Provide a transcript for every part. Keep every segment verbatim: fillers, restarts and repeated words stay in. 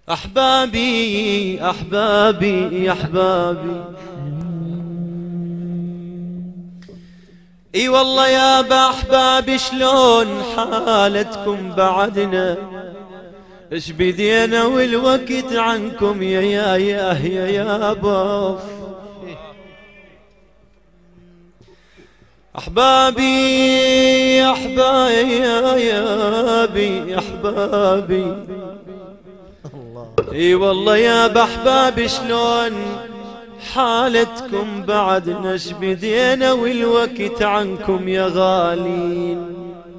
أحبابي أحبابي يا أحبابي، اي والله يا أحبابي شلون حالتكم بعدنا، اش بدينا والوقت عنكم يا يا يا يا يابا. أحبابي أحبابي أحبابي، اي والله يا أحبابي شلون حالتكم بعدنا، اش بدينا والوقت عنكم يا غالين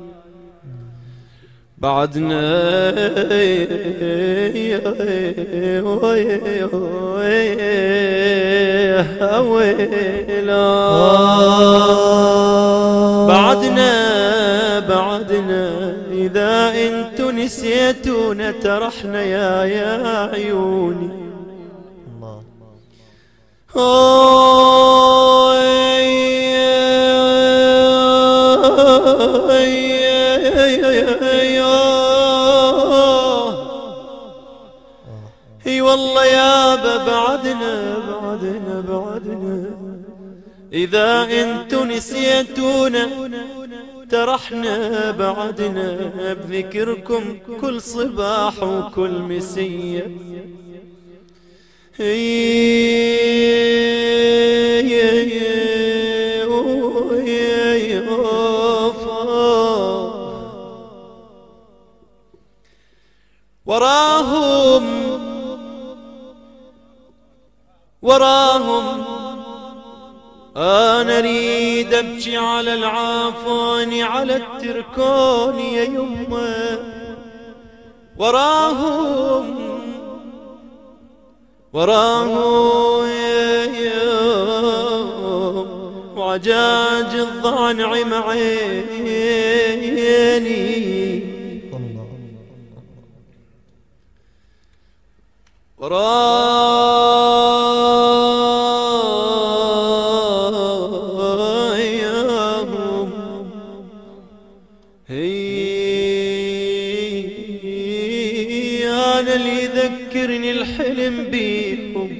بعدنا. بعدنا بعدنا إذا انتو نسيتونا ترحنا يا يا عيوني. اي والله يابا بعدنا بعدنا بعدنا إذا انتو نسيتونا ترحنا بعدنا، بذكركم كل صباح وكل مسية. وراهم وراهم أنا أريد أبكي على العافاني على التركون يا يمه. وراهم وراهم وعجاج الضانع معيني. وراهم هي أنا اللي يذكرني الحلم بيهم.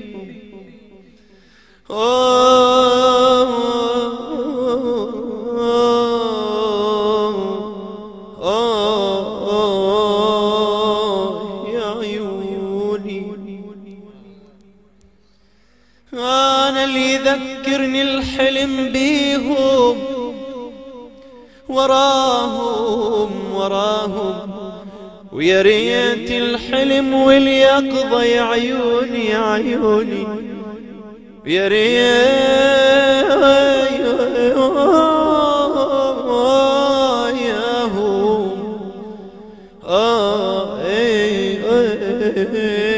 أنا اللي يذكرني الحلم بيهم. وراهم وراهم ويا ريت الحلم واليقظة يا عيوني يا عيوني يا ريت.